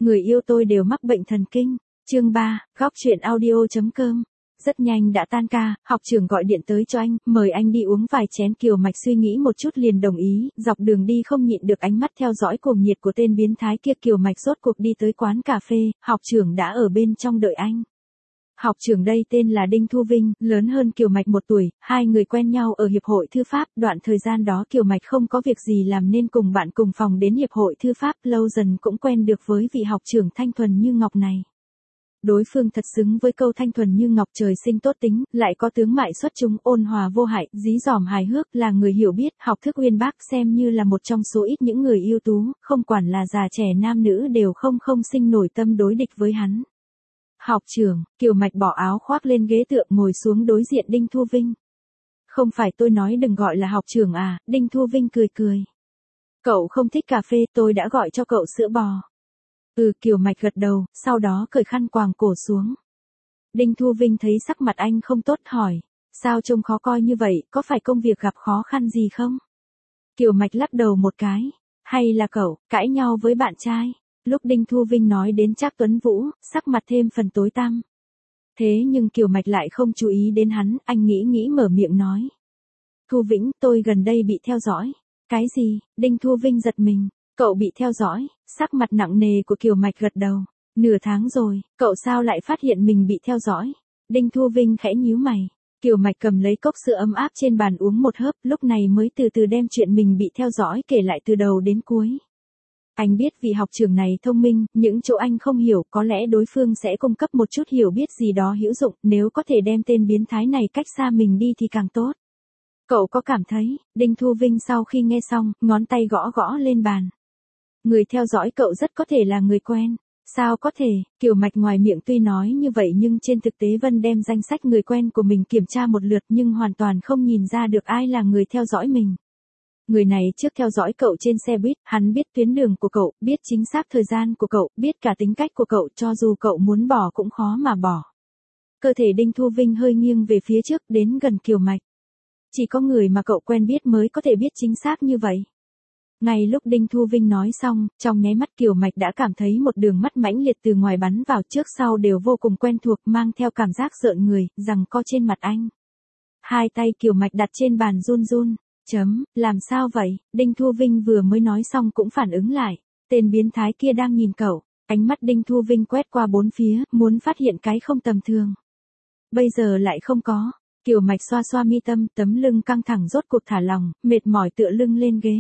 Người yêu tôi đều mắc bệnh thần kinh. Chương 3, góc truyện audio.com. Rất nhanh đã tan ca, học trưởng gọi điện tới cho anh, mời anh đi uống vài chén. Kiều Mạch suy nghĩ một chút liền đồng ý, dọc đường đi không nhịn được ánh mắt theo dõi cuồng nhiệt của tên biến thái kia. Kiều Mạch rốt cuộc đi tới quán cà phê, học trưởng đã ở bên trong đợi anh. Học trưởng đây tên là Đinh Thu Vinh, lớn hơn Kiều Mạch 1 tuổi, hai người quen nhau ở Hiệp hội Thư pháp. Đoạn thời gian đó Kiều Mạch không có việc gì làm nên cùng bạn cùng phòng đến Hiệp hội Thư pháp, lâu dần cũng quen được với vị học trưởng thanh thuần như ngọc này. Đối phương thật xứng với câu thanh thuần như ngọc, trời sinh tốt tính, lại có tướng mạo xuất chúng, ôn hòa vô hại, dí dỏm hài hước, là người hiểu biết, học thức uyên bác, xem như là một trong số ít những người ưu tú, không quản là già trẻ nam nữ đều không sinh nổi tâm đối địch với hắn. Học trưởng, Kiều Mạch bỏ áo khoác lên ghế tựa ngồi xuống đối diện Đinh Thu Vinh. Không phải tôi nói đừng gọi là học trưởng à, Đinh Thu Vinh cười cười. Cậu không thích cà phê, tôi đã gọi cho cậu sữa bò. Kiều Mạch gật đầu, sau đó cởi khăn quàng cổ xuống. Đinh Thu Vinh thấy sắc mặt anh không tốt hỏi, sao trông khó coi như vậy, có phải công việc gặp khó khăn gì không? Kiều Mạch lắc đầu một cái, hay là cậu, cãi nhau với bạn trai? Lúc Đinh Thu Vinh nói đến Trác Tuấn Vũ, sắc mặt thêm phần tối tăm. Thế nhưng Kiều Mạch lại không chú ý đến hắn, anh nghĩ mở miệng nói. Thu Vĩnh, tôi gần đây bị theo dõi. Cái gì? Đinh Thu Vinh giật mình. Cậu bị theo dõi, sắc mặt nặng nề của Kiều Mạch gật đầu. Nửa tháng rồi, cậu sao lại phát hiện mình bị theo dõi? Đinh Thu Vinh khẽ nhíu mày. Kiều Mạch cầm lấy cốc sữa ấm áp trên bàn uống một hớp, lúc này mới từ từ đem chuyện mình bị theo dõi kể lại từ đầu đến cuối. Anh biết vị học trưởng này thông minh, những chỗ anh không hiểu có lẽ đối phương sẽ cung cấp một chút hiểu biết gì đó hữu dụng, nếu có thể đem tên biến thái này cách xa mình đi thì càng tốt. Cậu có cảm thấy? Đinh Thu Vinh sau khi nghe xong, ngón tay gõ lên bàn. Người theo dõi cậu rất có thể là người quen. Sao có thể? Kiều Mạch ngoài miệng tuy nói như vậy nhưng trên thực tế Vân đem danh sách người quen của mình kiểm tra một lượt nhưng hoàn toàn không nhìn ra được ai là người theo dõi mình. Người này trước theo dõi cậu trên xe buýt, hắn biết tuyến đường của cậu, biết chính xác thời gian của cậu, biết cả tính cách của cậu, cho dù cậu muốn bỏ cũng khó mà bỏ. Cơ thể Đinh Thu Vinh hơi nghiêng về phía trước đến gần Kiều Mạch. Chỉ có người mà cậu quen biết mới có thể biết chính xác như vậy. Ngay lúc Đinh Thu Vinh nói xong, trong nháy mắt Kiều Mạch đã cảm thấy một đường mắt mãnh liệt từ ngoài bắn vào, trước sau đều vô cùng quen thuộc, mang theo cảm giác rợn người, giằng co trên mặt anh. Hai tay Kiều Mạch đặt trên bàn run run. Làm sao vậy? Đinh Thu Vinh vừa mới nói xong cũng phản ứng lại. Tên biến thái kia đang nhìn cậu. Ánh mắt Đinh Thu Vinh quét qua bốn phía, muốn phát hiện cái không tầm thường. Bây giờ lại không có. Kiều Mạch xoa mi tâm, tấm lưng căng thẳng rốt cuộc thả lỏng, mệt mỏi tựa lưng lên ghế.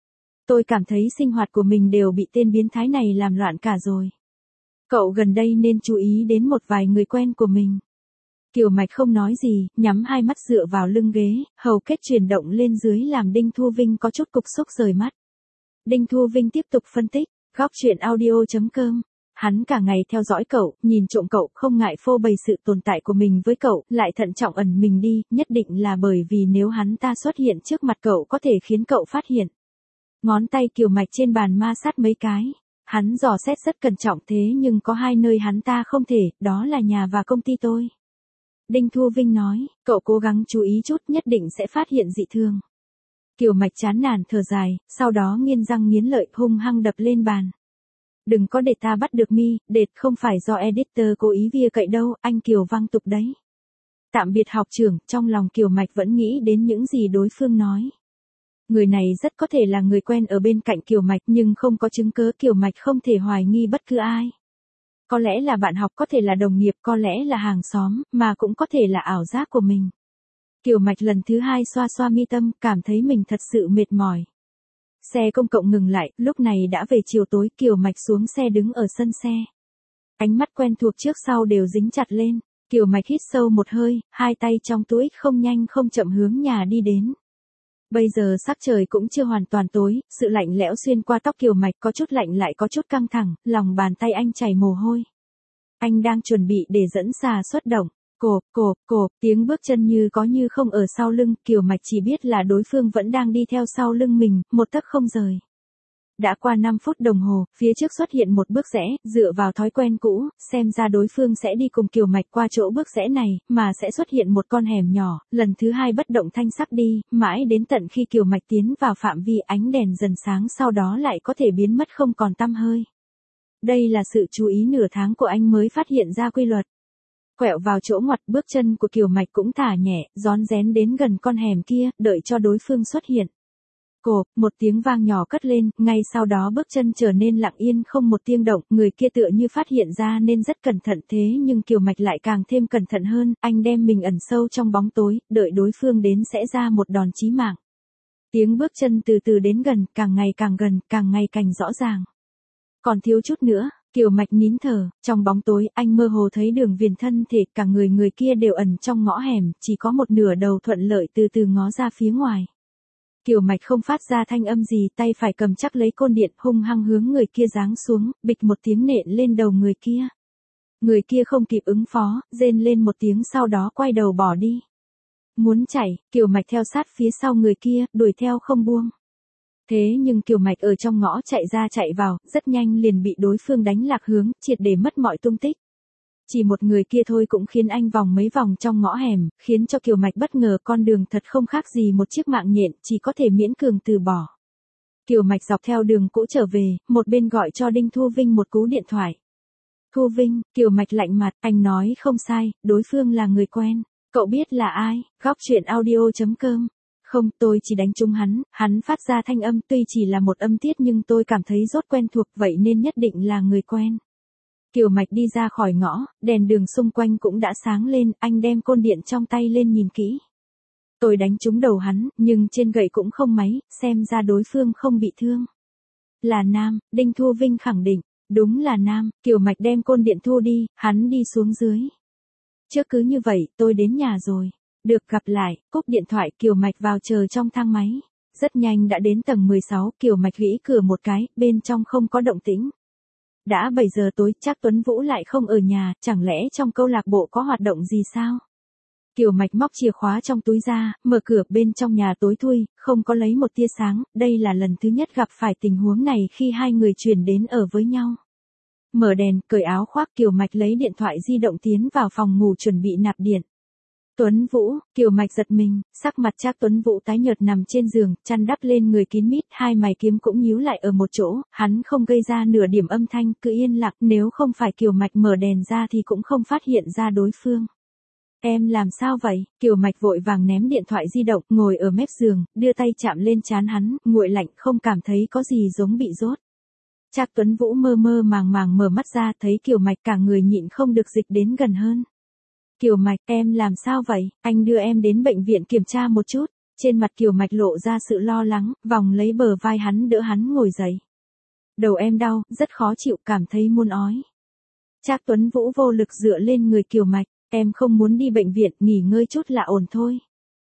Tôi cảm thấy sinh hoạt của mình đều bị tên biến thái này làm loạn cả rồi. Cậu gần đây nên chú ý đến một vài người quen của mình. Kiều Mạch không nói gì, nhắm hai mắt dựa vào lưng ghế, hầu kết chuyển động lên dưới làm Đinh Thu Vinh có chút cục xúc rời mắt. Đinh Thu Vinh tiếp tục phân tích, góc truyện audio.com. Hắn cả ngày theo dõi cậu, nhìn trộm cậu, không ngại phô bày sự tồn tại của mình với cậu, lại thận trọng ẩn mình đi, nhất định là bởi vì nếu hắn ta xuất hiện trước mặt cậu có thể khiến cậu phát hiện. Ngón tay Kiều Mạch trên bàn ma sát mấy cái. Hắn dò xét rất cẩn trọng thế nhưng có hai nơi hắn ta không thể, đó là nhà và công ty tôi. Đinh Thu Vinh nói, cậu cố gắng chú ý chút nhất định sẽ phát hiện dị thường. Kiều Mạch chán nản thở dài, sau đó nghiến răng nghiến lợi hung hăng đập lên bàn. Đừng có để ta bắt được mi, đệt không phải do editor cố ý via cậy đâu, anh Kiều văng tục đấy. Tạm biệt học trưởng, trong lòng Kiều Mạch vẫn nghĩ đến những gì đối phương nói. Người này rất có thể là người quen ở bên cạnh Kiều Mạch nhưng không có chứng cớ Kiều Mạch không thể hoài nghi bất cứ ai. Có lẽ là bạn học, có thể là đồng nghiệp, có lẽ là hàng xóm, mà cũng có thể là ảo giác của mình. Kiều Mạch lần thứ hai xoa mi tâm, cảm thấy mình thật sự mệt mỏi. Xe công cộng ngừng lại, lúc này đã về chiều tối, Kiều Mạch xuống xe đứng ở sân xe. Ánh mắt quen thuộc trước sau đều dính chặt lên, Kiều Mạch hít sâu một hơi, hai tay trong túi không nhanh không chậm hướng nhà đi đến. Bây giờ sắc trời cũng chưa hoàn toàn tối, sự lạnh lẽo xuyên qua tóc Kiều Mạch có chút lạnh lại có chút căng thẳng, lòng bàn tay anh chảy mồ hôi. Anh đang chuẩn bị để dẫn xà xuất động. Cộp, tiếng bước chân như có như không ở sau lưng, Kiều Mạch chỉ biết là đối phương vẫn đang đi theo sau lưng mình, một tấc không rời. Đã qua 5 phút đồng hồ, phía trước xuất hiện một bước rẽ, dựa vào thói quen cũ, xem ra đối phương sẽ đi cùng Kiều Mạch qua chỗ bước rẽ này, mà sẽ xuất hiện một con hẻm nhỏ, lần thứ hai bất động thanh sắc đi, mãi đến tận khi Kiều Mạch tiến vào phạm vi ánh đèn dần sáng sau đó lại có thể biến mất không còn tăm hơi. Đây là sự chú ý nửa tháng của anh mới phát hiện ra quy luật. Quẹo vào chỗ ngoặt, bước chân của Kiều Mạch cũng thả nhẹ, rón rén đến gần con hẻm kia, đợi cho đối phương xuất hiện. Cộp, một tiếng vang nhỏ cất lên, ngay sau đó bước chân trở nên lặng yên không một tiếng động, người kia tựa như phát hiện ra nên rất cẩn thận, thế nhưng Kiều Mạch lại càng thêm cẩn thận hơn, anh đem mình ẩn sâu trong bóng tối, đợi đối phương đến sẽ ra một đòn chí mạng. Tiếng bước chân từ từ đến gần, càng ngày càng gần, càng ngày càng rõ ràng. Còn thiếu chút nữa, Kiều Mạch nín thở, trong bóng tối, anh mơ hồ thấy Đường Viền thân thể, cả người kia đều ẩn trong ngõ hẻm, chỉ có một nửa đầu thuận lợi từ từ ngó ra phía ngoài. Kiều Mạch không phát ra thanh âm gì, tay phải cầm chắc lấy côn điện, hung hăng hướng người kia giáng xuống, bịch một tiếng nện lên đầu người kia. Người kia không kịp ứng phó, rên lên một tiếng sau đó quay đầu bỏ đi. Muốn chạy, Kiều Mạch theo sát phía sau người kia, đuổi theo không buông. Thế nhưng Kiều Mạch ở trong ngõ chạy ra chạy vào, rất nhanh liền bị đối phương đánh lạc hướng, triệt để mất mọi tung tích. Chỉ một người kia thôi cũng khiến anh vòng mấy vòng trong ngõ hẻm, khiến cho Kiều Mạch bất ngờ, con đường thật không khác gì một chiếc mạng nhện, chỉ có thể miễn cường từ bỏ. Kiều Mạch dọc theo đường cũ trở về, một bên gọi cho Đinh Thu Vinh một cú điện thoại. Thu Vinh, Kiều Mạch lạnh mặt, anh nói không sai, đối phương là người quen. Cậu biết là ai? Góc chuyện audio.com. Không, tôi chỉ đánh trúng hắn phát ra thanh âm tuy chỉ là một âm tiết nhưng tôi cảm thấy rất quen thuộc, vậy nên nhất định là người quen. Kiều Mạch đi ra khỏi ngõ, đèn đường xung quanh cũng đã sáng lên, anh đem côn điện trong tay lên nhìn kỹ. Tôi đánh trúng đầu hắn, nhưng trên gậy cũng không máy, xem ra đối phương không bị thương. Là nam, Đinh Thu Vinh khẳng định, đúng là nam, Kiều Mạch đem côn điện thu đi, hắn đi xuống dưới. Trước cứ như vậy, tôi đến nhà rồi. Được gặp lại, cúp điện thoại, Kiều Mạch vào chờ trong thang máy. Rất nhanh đã đến tầng 16, Kiều Mạch gõ cửa một cái, bên trong không có động tĩnh. Đã 7 giờ tối, chắc Tuấn Vũ lại không ở nhà, chẳng lẽ trong câu lạc bộ có hoạt động gì sao? Kiều Mạch móc chìa khóa trong túi ra, mở cửa, bên trong nhà tối thui, không có lấy một tia sáng, đây là lần thứ nhất gặp phải tình huống này khi hai người chuyển đến ở với nhau. Mở đèn, cởi áo khoác, Kiều Mạch lấy điện thoại di động tiến vào phòng ngủ chuẩn bị nạp điện. Tuấn Vũ, Kiều Mạch giật mình, sắc mặt Trác Tuấn Vũ tái nhợt nằm trên giường, chăn đắp lên người kín mít, hai mày kiếm cũng nhíu lại ở một chỗ, hắn không gây ra nửa điểm âm thanh, cứ yên lặng, nếu không phải Kiều Mạch mở đèn ra thì cũng không phát hiện ra đối phương. Em làm sao vậy? Kiều Mạch vội vàng ném điện thoại di động, ngồi ở mép giường, đưa tay chạm lên trán hắn, nguội lạnh, không cảm thấy có gì giống bị rốt. Trác Tuấn Vũ mơ mơ màng màng mở mắt ra, thấy Kiều Mạch cả người nhịn không được dịch đến gần hơn. Kiều Mạch, em làm sao vậy? Anh đưa em đến bệnh viện kiểm tra một chút. Trên mặt Kiều Mạch lộ ra sự lo lắng, vòng lấy bờ vai hắn đỡ hắn ngồi dậy. Đầu em đau, rất khó chịu, cảm thấy muốn ói. Trác Tuấn Vũ vô lực dựa lên người Kiều Mạch, em không muốn đi bệnh viện, nghỉ ngơi chút là ổn thôi.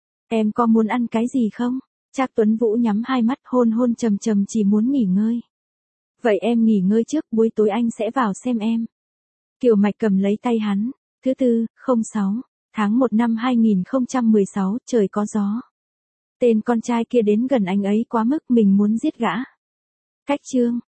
Em có muốn ăn cái gì không? Trác Tuấn Vũ nhắm hai mắt, hôn hôn trầm trầm, chỉ muốn nghỉ ngơi. Vậy em nghỉ ngơi trước, buổi tối anh sẽ vào xem em. Kiều Mạch cầm lấy tay hắn. Thứ tư, 06, tháng 1 năm 2016, trời có gió. Tên con trai kia đến gần anh ấy quá mức, mình muốn giết gã. Cách chương.